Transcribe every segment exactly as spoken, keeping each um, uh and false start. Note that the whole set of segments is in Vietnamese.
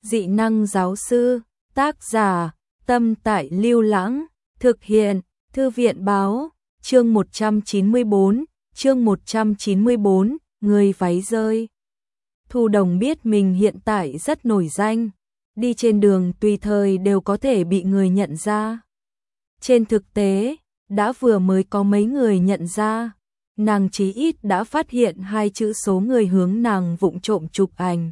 Dị năng giáo sư, tác giả, Tâm Tại Lưu Lãng, thực hiện, Thư viện báo, chương một trăm chín mươi bốn, chương một trăm chín mươi bốn, người váy rơi. Thu Đồng biết mình hiện tại rất nổi danh, đi trên đường tùy thời đều có thể bị người nhận ra. Trên thực tế, đã vừa mới có mấy người nhận ra, nàng chí ít đã phát hiện hai chữ số người hướng nàng vụng trộm chụp ảnh.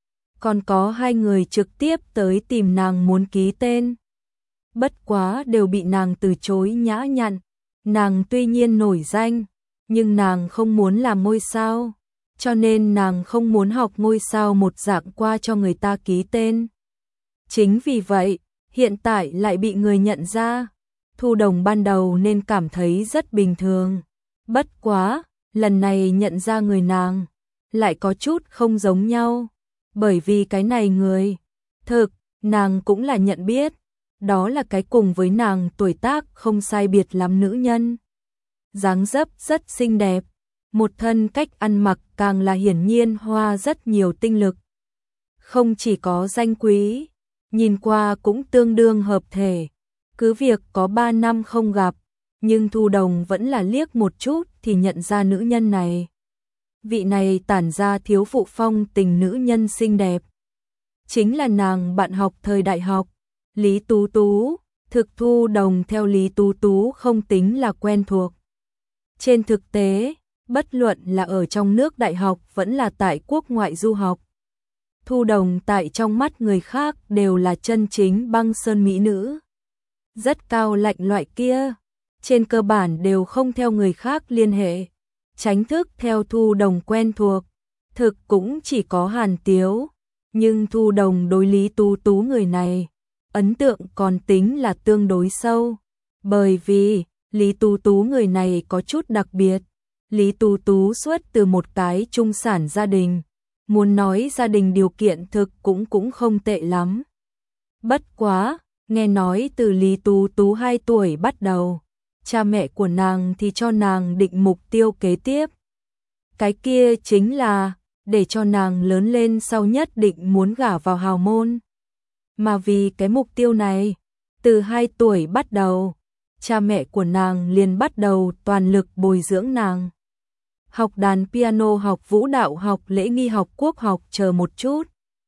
Còn có hai người trực tiếp tới tìm nàng muốn ký tên. Bất quá đều bị nàng từ chối nhã nhặn. Nàng tuy nhiên nổi danh, nhưng nàng không muốn làm ngôi sao, cho nên nàng không muốn học ngôi sao một dạng qua cho người ta ký tên. Chính vì vậy, hiện tại lại bị người nhận ra. Thu Đồng ban đầu nên cảm thấy rất bình thường. Bất quá, lần này nhận ra người nàng, lại có chút không giống nhau. Bởi vì cái này người, thực, nàng cũng là nhận biết. Đó là cái cùng với nàng tuổi tác không sai biệt lắm nữ nhân. Dáng dấp rất xinh đẹp, một thân cách ăn mặc càng là hiển nhiên hoa rất nhiều tinh lực. Không chỉ có danh quý, nhìn qua cũng tương đương hợp thể. Cứ việc có ba năm không gặp, nhưng Thu Đồng vẫn là liếc một chút thì nhận ra nữ nhân này. Vị này tản ra thiếu phụ phong tình nữ nhân xinh đẹp. Chính là nàng bạn học thời đại học, Lý Tú Tú. Thực Thu Đồng theo Lý Tú Tú không tính là quen thuộc. Trên thực tế, bất luận là ở trong nước đại học vẫn là tại quốc ngoại du học, Thu Đồng tại trong mắt người khác đều là chân chính băng sơn mỹ nữ. Rất cao lạnh loại kia, trên cơ bản đều không theo người khác liên hệ. Tránh thức theo Thu Đồng quen thuộc, thực cũng chỉ có Hàn Tiếu. Nhưng Thu Đồng đối Lý Tú Tú người này, ấn tượng còn tính là tương đối sâu. Bởi vì, Lý Tú Tú người này có chút đặc biệt. Lý Tú Tú xuất từ một cái trung sản gia đình. Muốn nói gia đình điều kiện thực cũng cũng không tệ lắm. Bất quá, nghe nói từ Lý Tú Tú hai tuổi bắt đầu, cha mẹ của nàng thì cho nàng định mục tiêu kế tiếp. Cái kia chính là, để cho nàng lớn lên sau nhất định muốn gả vào hào môn. Mà vì cái mục tiêu này, từ hai tuổi bắt đầu, cha mẹ của nàng liền bắt đầu toàn lực bồi dưỡng nàng. Học đàn piano, học vũ đạo, học lễ nghi, học quốc học chờ một chút.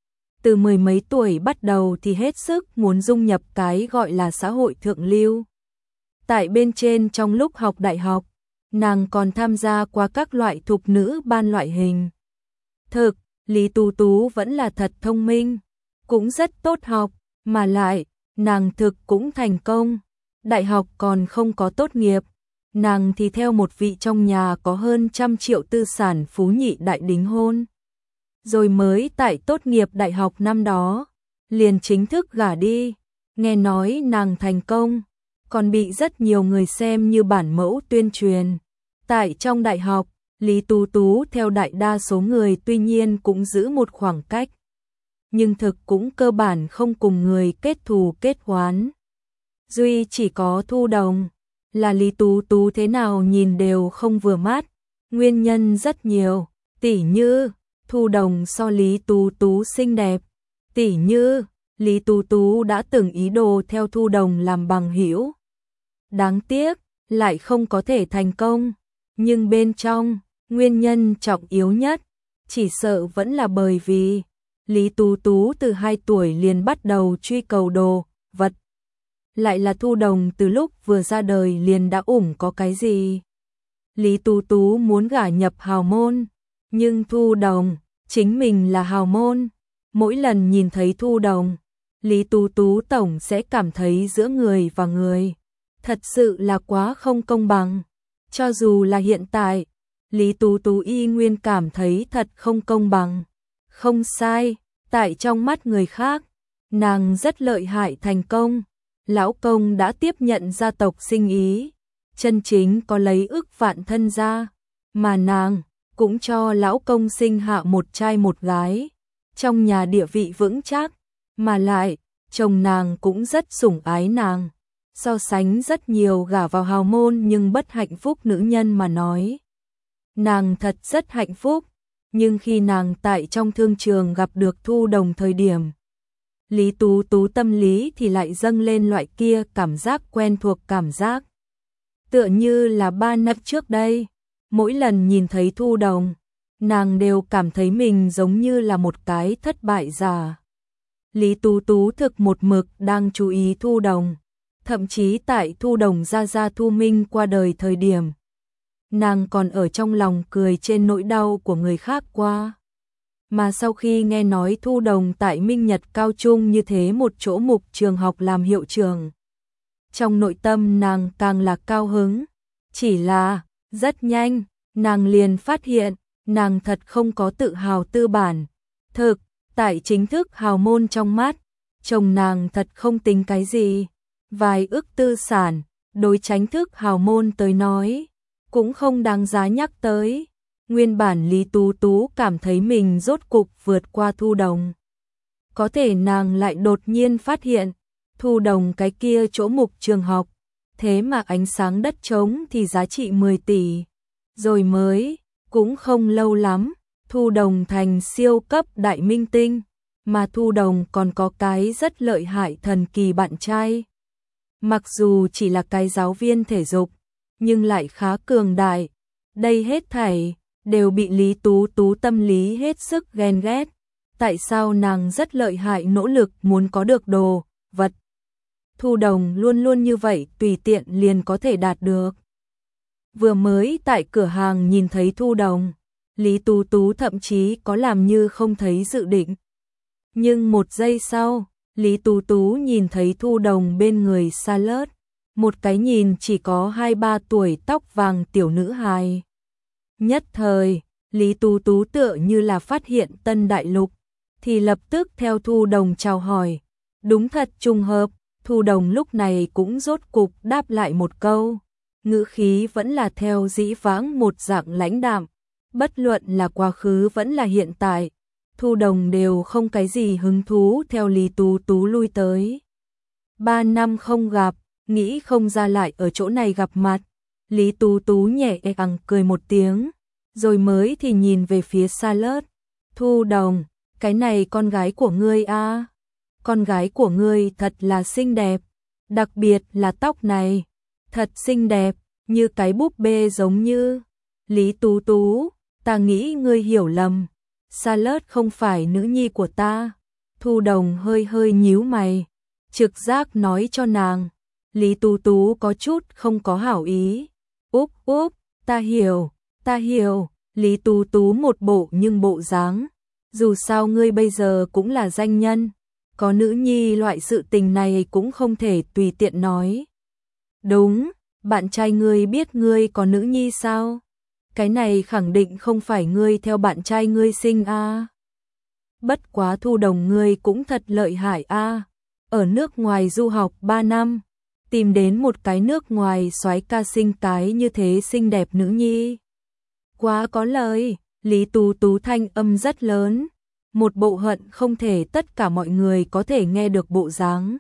Từ mười mấy tuổi bắt đầu thì hết sức muốn dung nhập cái gọi là xã hội thượng lưu. Tại bên trên trong lúc học đại học, nàng còn tham gia qua các loại thục nữ ban loại hình. Thực, Lý Tú Tú vẫn là thật thông minh, cũng rất tốt học, mà lại, nàng thực cũng thành công. Đại học còn không có tốt nghiệp, nàng thì theo một vị trong nhà có hơn trăm triệu tư sản phú nhị đại đính hôn. Rồi mới tại tốt nghiệp đại học năm đó, liền chính thức gả đi. Nghe nói nàng thành công, còn bị rất nhiều người xem như bản mẫu tuyên truyền. Tại trong đại học, Lý Tú Tú theo đại đa số người tuy nhiên cũng giữ một khoảng cách, nhưng thực cũng cơ bản không cùng người kết thù kết oán. Duy chỉ có Thu Đồng, là Lý Tú Tú thế nào nhìn đều không vừa mắt. Nguyên nhân rất nhiều, tỉ như Thu Đồng so Lý Tú Tú xinh đẹp, tỉ như Lý Tú Tú đã từng ý đồ theo Thu Đồng làm bằng hữu. Đáng tiếc, lại không có thể thành công. Nhưng bên trong, nguyên nhân trọng yếu nhất, chỉ sợ vẫn là bởi vì Lý Tú Tú từ hai tuổi liền bắt đầu truy cầu đồ, vật. Lại là Thu Đồng từ lúc vừa ra đời liền đã ủng có cái gì. Lý Tú Tú muốn gả nhập hào môn, nhưng Thu Đồng, chính mình là hào môn. Mỗi lần nhìn thấy Thu Đồng, Lý Tú Tú tổng sẽ cảm thấy giữa người và người thật sự là quá không công bằng. Cho dù là hiện tại, Lý Tú Tú y nguyên cảm thấy thật không công bằng. Không sai, tại trong mắt người khác, nàng rất lợi hại thành công. Lão công đã tiếp nhận gia tộc sinh ý, chân chính có lấy ức vạn thân gia, mà nàng cũng cho lão công sinh hạ một trai một gái. Trong nhà địa vị vững chắc, mà lại, chồng nàng cũng rất sủng ái nàng. So sánh rất nhiều gả vào hào môn nhưng bất hạnh phúc nữ nhân mà nói, nàng thật rất hạnh phúc. Nhưng khi nàng tại trong thương trường gặp được Thu Đồng thời điểm, Lý Tú Tú tâm lý thì lại dâng lên loại kia cảm giác quen thuộc, cảm giác tựa như là ba năm trước đây, mỗi lần nhìn thấy Thu Đồng, nàng đều cảm thấy mình giống như là một cái thất bại giả. Lý Tú Tú thực một mực đang chú ý Thu Đồng, thậm chí tại Thu Đồng ra ra Thu Minh qua đời thời điểm, nàng còn ở trong lòng cười trên nỗi đau của người khác qua. Mà sau khi nghe nói Thu Đồng tại Minh Nhật Cao Trung như thế một chỗ mục trường học làm hiệu trưởng, trong nội tâm nàng càng là cao hứng. Chỉ là, rất nhanh, nàng liền phát hiện, nàng thật không có tự hào tư bản. Thực, tại chính thức hào môn trong mắt, chồng nàng thật không tính cái gì. Vài ức tư sản, đối chính thức hào môn tới nói, cũng không đáng giá nhắc tới. Nguyên bản Lý Tú Tú cảm thấy mình rốt cục vượt qua Thu Đồng. Có thể nàng lại đột nhiên phát hiện, Thu Đồng cái kia chỗ mục trường học, thế mà ánh sáng đất trống thì giá trị mười tỷ. Rồi mới, cũng không lâu lắm, Thu Đồng thành siêu cấp đại minh tinh, mà Thu Đồng còn có cái rất lợi hại thần kỳ bạn trai. Mặc dù chỉ là cái giáo viên thể dục, nhưng lại khá cường đại. Đây hết thảy đều bị Lý Tú Tú tâm lý hết sức ghen ghét. Tại sao nàng rất lợi hại nỗ lực muốn có được đồ, vật. Thu Đồng luôn luôn như vậy tùy tiện liền có thể đạt được. Vừa mới tại cửa hàng nhìn thấy Thu Đồng, Lý Tú Tú thậm chí có làm như không thấy dự định. Nhưng một giây sau, Lý Tú Tú nhìn thấy Thu Đồng bên người Charlotte, một cái nhìn chỉ có hai ba tuổi tóc vàng tiểu nữ hài. Nhất thời, Lý Tú Tú tựa như là phát hiện tân đại lục, thì lập tức theo Thu Đồng chào hỏi. Đúng thật trùng hợp, Thu Đồng lúc này cũng rốt cục đáp lại một câu. Ngữ khí vẫn là theo dĩ vãng một dạng lãnh đạm, bất luận là quá khứ vẫn là hiện tại, Thu Đồng đều không cái gì hứng thú theo Lý Tú Tú lui tới. Ba năm không gặp, nghĩ không ra lại ở chỗ này gặp mặt. Lý Tú Tú nhẹ nhàng cười một tiếng, rồi mới thì nhìn về phía Charlotte. Thu Đồng, cái này con gái của ngươi a? À? Con gái của ngươi thật là xinh đẹp, đặc biệt là tóc này, thật xinh đẹp, như cái búp bê giống như. Lý Tú Tú, ta nghĩ ngươi hiểu lầm, Charlotte không phải nữ nhi của ta. Thu Đồng hơi hơi nhíu mày, trực giác nói cho nàng. Lý Tú Tú có chút không có hảo ý. Úp úp, ta hiểu, ta hiểu. Lý Tú Tú một bộ nhưng bộ dáng. Dù sao ngươi bây giờ cũng là danh nhân, có nữ nhi loại sự tình này cũng không thể tùy tiện nói. Đúng, bạn trai ngươi biết ngươi có nữ nhi sao? Cái này khẳng định không phải ngươi theo bạn trai ngươi sinh a. À. Bất quá Thu Đồng ngươi cũng thật lợi hại a. À. Ở nước ngoài du học ba năm, tìm đến một cái nước ngoài soái ca sinh cái như thế xinh đẹp nữ nhi. Quá có lời, Lý Tú Tú thanh âm rất lớn, một bộ hận không thể tất cả mọi người có thể nghe được bộ dáng.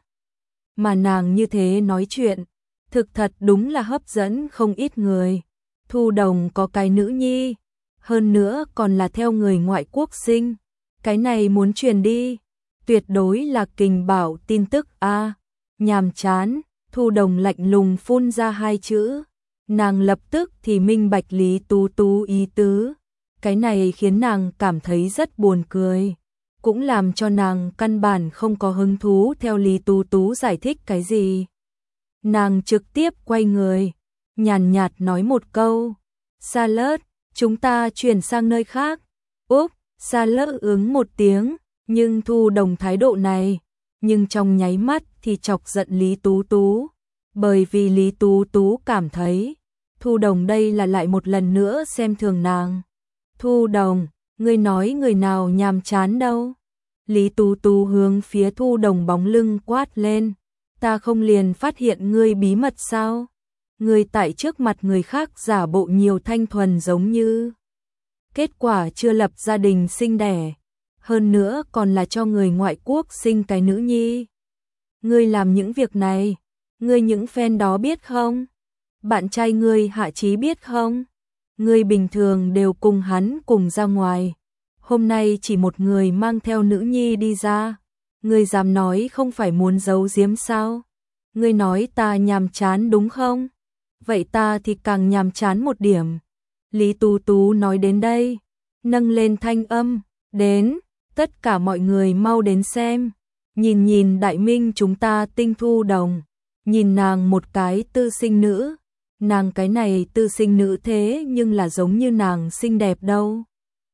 Mà nàng như thế nói chuyện, thực thật đúng là hấp dẫn không ít người. Thu Đồng có cái nữ nhi, hơn nữa còn là theo người ngoại quốc sinh. Cái này muốn truyền đi, tuyệt đối là kình bảo tin tức a. À, nhàm chán, Thu Đồng lạnh lùng phun ra hai chữ. Nàng lập tức thì minh bạch Lý Tú Tú ý tứ. Cái này khiến nàng cảm thấy rất buồn cười, cũng làm cho nàng căn bản không có hứng thú theo Lý Tú Tú giải thích cái gì. Nàng trực tiếp quay người, nhàn nhạt nói một câu. Charlotte, chúng ta chuyển sang nơi khác. Úp, Charlotte ứng một tiếng, nhưng Thu Đồng thái độ này, nhưng trong nháy mắt thì chọc giận Lý Tú Tú. Bởi vì Lý Tú Tú cảm thấy, Thu Đồng đây là lại một lần nữa xem thường nàng. Thu Đồng, ngươi nói người nào nhàm chán đâu? Lý Tú Tú hướng phía Thu Đồng bóng lưng quát lên. Ta không liền phát hiện ngươi bí mật sao? Ngươi tại trước mặt người khác giả bộ nhiều thanh thuần giống như. Kết quả chưa lập gia đình sinh đẻ. Hơn nữa còn là cho người ngoại quốc sinh cái nữ nhi. Ngươi làm những việc này, ngươi những fan đó biết không? Bạn trai ngươi Hạ Chí biết không? Ngươi bình thường đều cùng hắn cùng ra ngoài. Hôm nay chỉ một người mang theo nữ nhi đi ra. Ngươi dám nói không phải muốn giấu giếm sao? Ngươi nói ta nhàm chán đúng không? Vậy ta thì càng nhàm chán một điểm. Lý Tú Tú nói đến đây, nâng lên thanh âm, đến, tất cả mọi người mau đến xem. Nhìn nhìn đại minh chúng ta Tinh Thu Đồng, nhìn nàng một cái tư sinh nữ, nàng cái này tư sinh nữ thế nhưng là giống như nàng xinh đẹp đâu.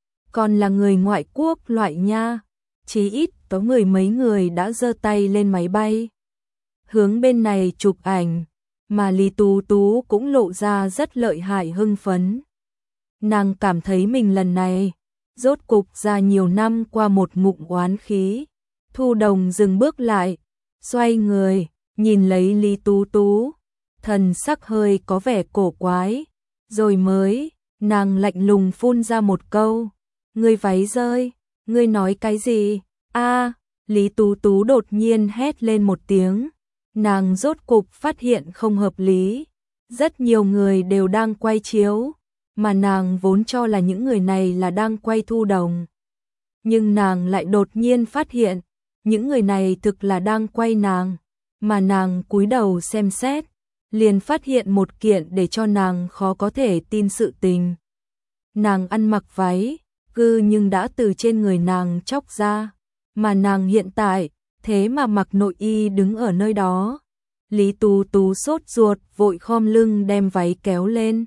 Còn là người ngoại quốc loại nha, chí ít có mười mấy người đã giơ tay lên máy bay. Hướng bên này chụp ảnh, mà Lý Tú Tú cũng lộ ra rất lợi hại hưng phấn. Nàng cảm thấy mình lần này, rốt cục ra nhiều năm qua một ngụm oán khí. Thu Đồng dừng bước lại, xoay người, nhìn lấy Lý Tú Tú, thần sắc hơi có vẻ cổ quái, rồi mới, nàng lạnh lùng phun ra một câu, ngươi váy rơi, ngươi nói cái gì? A, Lý Tú Tú đột nhiên hét lên một tiếng, nàng rốt cục phát hiện không hợp lý, rất nhiều người đều đang quay chiếu, mà nàng vốn cho là những người này là đang quay Thu Đồng. Nhưng nàng lại đột nhiên phát hiện, những người này thực là đang quay nàng, mà nàng cúi đầu xem xét, liền phát hiện một kiện để cho nàng khó có thể tin sự tình. Nàng ăn mặc váy, cư nhưng đã từ trên người nàng chóc ra, mà nàng hiện tại, thế mà mặc nội y đứng ở nơi đó. Lý Tú Tú sốt ruột vội khom lưng đem váy kéo lên,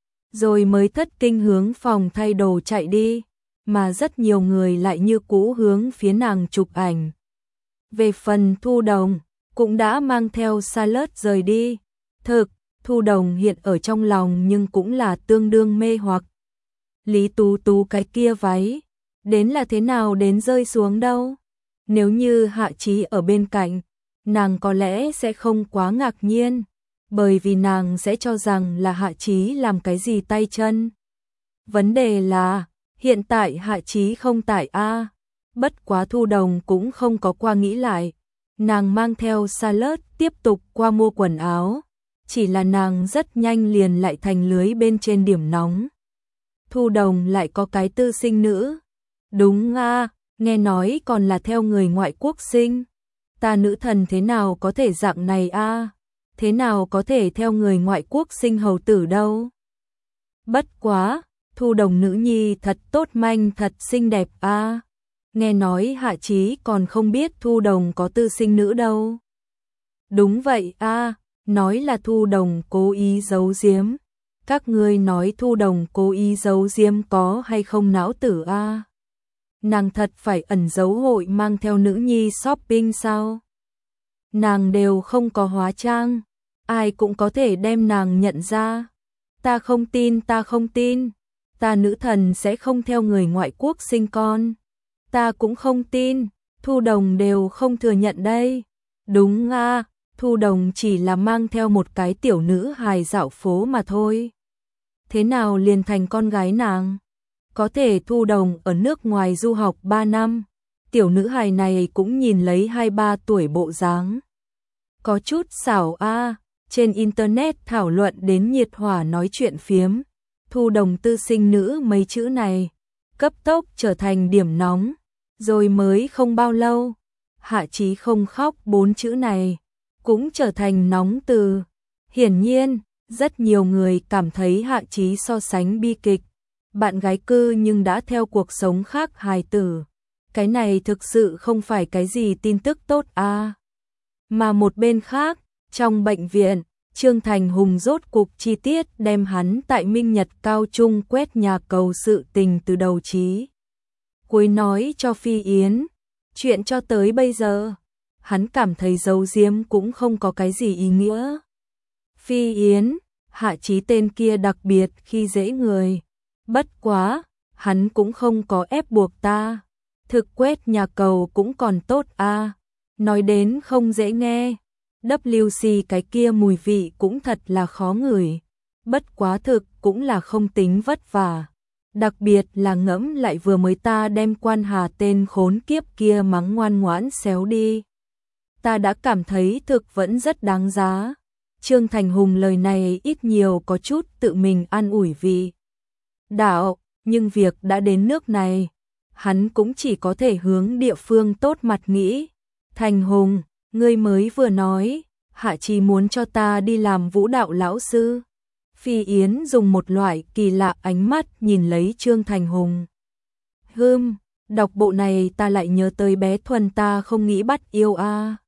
rồi mới thất kinh hướng phòng thay đồ chạy đi, mà rất nhiều người lại như cũ hướng phía nàng chụp ảnh. Về phần Thu Đồng, cũng đã mang theo Charlotte rời đi. Thực, Thu Đồng hiện ở trong lòng nhưng cũng là tương đương mê hoặc. Lý Tú Tú cái kia váy, đến là thế nào đến rơi xuống đâu? Nếu như Hạ Chí ở bên cạnh, nàng có lẽ sẽ không quá ngạc nhiên, bởi vì nàng sẽ cho rằng là Hạ Chí làm cái gì tay chân. Vấn đề là, hiện tại Hạ Chí không tại a. Bất quá Thu Đồng cũng không có qua nghĩ lại, nàng mang theo Charlotte tiếp tục qua mua quần áo, chỉ là nàng rất nhanh liền lại thành lưới bên trên điểm nóng. Thu Đồng lại có cái tư sinh nữ. Đúng a, nghe nói còn là theo người ngoại quốc sinh. Ta nữ thần thế nào có thể dạng này a? Thế nào có thể theo người ngoại quốc sinh hầu tử đâu? Bất quá, Thu Đồng nữ nhi thật tốt manh thật xinh đẹp a. Nghe nói Hạ Chí còn không biết Thu Đồng có tư sinh nữ đâu. Đúng vậy a, nói là Thu Đồng cố ý giấu giếm. Các ngươi nói Thu Đồng cố ý giấu giếm có hay không não tử a? Nàng thật phải ẩn giấu hội mang theo nữ nhi shopping sao? Nàng đều không có hóa trang, ai cũng có thể đem nàng nhận ra. Ta không tin, ta không tin. Ta nữ thần sẽ không theo người ngoại quốc sinh con. Ta cũng không tin, Thu Đồng đều không thừa nhận đây. Đúng a, Thu Đồng chỉ là mang theo một cái tiểu nữ hài dạo phố mà thôi. Thế nào liền thành con gái nàng? Có thể Thu Đồng ở nước ngoài du học ba năm, tiểu nữ hài này cũng nhìn lấy hai ba tuổi bộ dáng. Có chút xảo a, trên internet thảo luận đến nhiệt hỏa nói chuyện phiếm, Thu Đồng tư sinh nữ mấy chữ này, cấp tốc trở thành điểm nóng, rồi mới không bao lâu, Hạ Chí không khóc bốn chữ này, cũng trở thành nóng từ. Hiển nhiên, rất nhiều người cảm thấy Hạ Chí so sánh bi kịch, bạn gái cư nhưng đã theo cuộc sống khác hài tử. Cái này thực sự không phải cái gì tin tức tốt a. Mà một bên khác, trong bệnh viện, Trương Thành Hùng rốt cục chi tiết đem hắn tại Minh Nhật Cao Trung quét nhà cầu sự tình từ đầu chí cuối nói cho Phi Yến. Chuyện cho tới bây giờ, hắn cảm thấy giấu giếm cũng không có cái gì ý nghĩa. Phi Yến, Hạ Chí tên kia đặc biệt khi dễ người. Bất quá, hắn cũng không có ép buộc ta. Thực quét nhà cầu cũng còn tốt a. Nói đến không dễ nghe. vê xê cái kia mùi vị cũng thật là khó ngửi. Bất quá thực cũng là không tính vất vả. Đặc biệt là ngẫm lại vừa mới ta đem Quan Hà tên khốn kiếp kia mắng ngoan ngoãn xéo đi. Ta đã cảm thấy thực vẫn rất đáng giá. Trương Thành Hùng lời này ít nhiều có chút tự mình an ủi vì đạo, nhưng việc đã đến nước này, hắn cũng chỉ có thể hướng địa phương tốt mặt nghĩ, Thành Hùng, ngươi mới vừa nói, Hạ Trì muốn cho ta đi làm vũ đạo lão sư. Phi Yến dùng một loại kỳ lạ ánh mắt nhìn lấy Trương Thành Hùng. Hừm, đọc bộ này ta lại nhớ tới bé Thuần ta không nghĩ bắt yêu a.